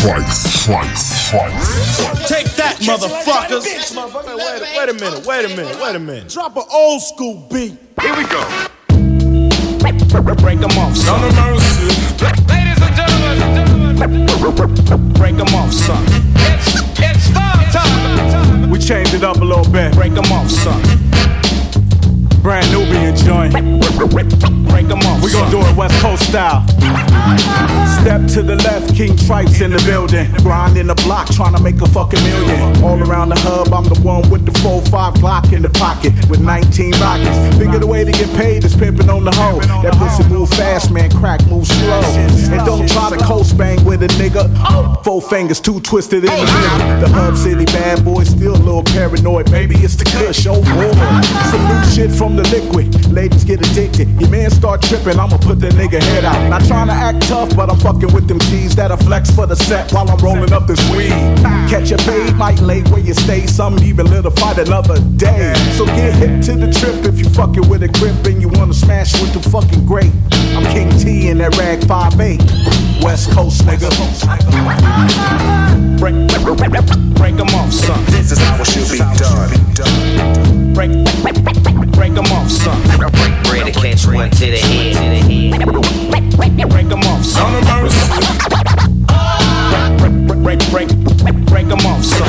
Take that, motherfuckers. Wait a minute. Drop an old school beat. Here we go. Break them off, son. No mercy. Ladies and gentlemen. Break them off, son. It's star time. We changed it up a little bit. Break them off, son. Brand Nubian joint. Break them off. We gon' do it West Coast style. Step to the left, King Tripes in the building. Grind in the block, tryna make a fucking million. All around the hub, I'm the one with the 4-5 Glock in the pocket with 19 rockets. Figure the way to get paid is pimping on the hoe. That pussy move fast, man, crack move slow. And don't try to coast bang with a nigga. 4 fingers, 2 twisted in the middle. The hub city bad boy still a little paranoid. Maybe it's the kush, oh boy. Some new shit from the liquid. Ladies get addicted. Your man start tripping, I'ma put that nigga head out. Not trying to act tough, but I'm fucking with them G's that'll flex for the set while I'm rolling up this weed. Catch a fade, might lay where you stay. Some even little fight another day. So get hip to the trip if you fucking with a grip and you wanna smash with the fucking great. I'm King T in that rag 5'8". West Coast nigga. Break them off, son. This is how it should be done. Break them off, son. Break bread and catch one to the head. Break them off, son. No mercy. Break them off, son.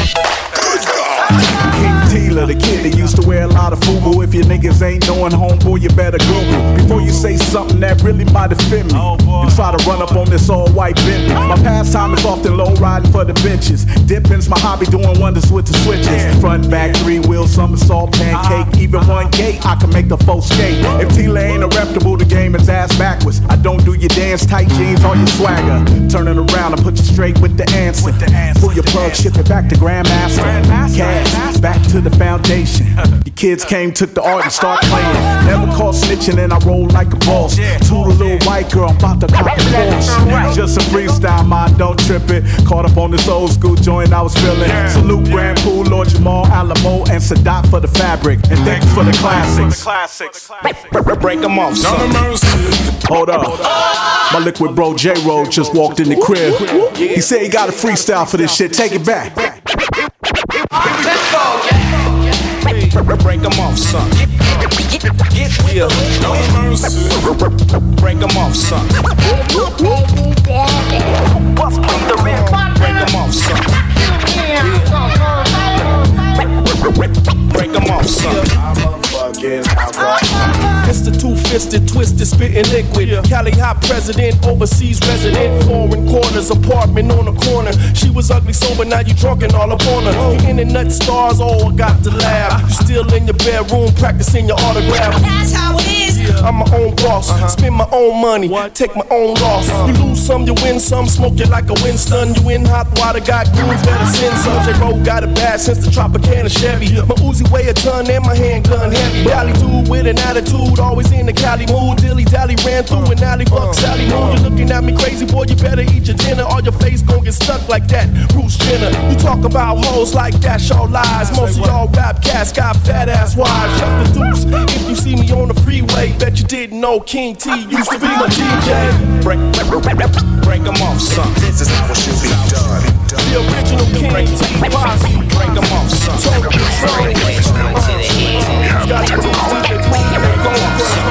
King Tila, the kid that used to wear a lot of FUBU. If your niggas ain't knowing, homeboy, you better Google before you say something that really might offend me. You try to run up on this all-white Bentley. My pastime is often low riding for the benches. Dipping's my hobby, doing wonders with the switches. Front, back, 3-wheel, somersault, pancake. Even one gate, I can make the folk skate. If Tila ain't a reputable, the game is ass backwards. I don't do your dance, tight jeans, or your swagger. Turn it around and put you straight with the answer. Pull your plug, ship it back to Grandmaster. Cash, back to the foundation. Your kids came, took the art and start playing. Never caught snitching and I roll like a boss. To the little white girl, I'm about to cop the Porsche. Just a freestyle, mind, don't trip it. Caught up on this old school joint I was feeling. Salute Grand Pool, Lord Jamal, Alamo, and Sadat for the fabric. And thanks for the classics. Break them off, son. No mercy. Hold up. My liquid bro J-Roll just walked in the crib. He said he got a freestyle for this shit. Take it back. Let's go. Break them off, son. Yeah. No mercy. Break them off, son. Break them off, son. Break them off, son. Mr. Two-Fisted, Twisted, Spitting Liquid. Cali Hot President, overseas resident. Foreign quarters, apartment on the corner. She was ugly sober, now you drunk and all up on her. You internet stars, oh, I got to laugh. You still in your bedroom, practicing your autograph. That's how it is. I'm my own boss, spend my own money, take my own loss. You lose some, you win some, smoke you like a Winston. You in hot water, got goons, better send some. J-Roll got it bad since the Tropicana Chevy. My Uzi weigh a ton and my handgun heavy. Valley dude with an attitude, always in the Cali mood. Dilly dally ran through an alley, fuck Sally Moon. You looking at me crazy, boy, you better eat your dinner or your face gon' get stuck like that Bruce Jenner. You talk about hoes like that, show lies. Most of y'all rap cats got fat ass wives. Shut the deuce, if you see me on the freeway, bet you didn't know King T used to be my DJ. Break them off, son. This is how it should be done. The original King T posse. Break them off, son. Total control. Got to do it. Break them off, son.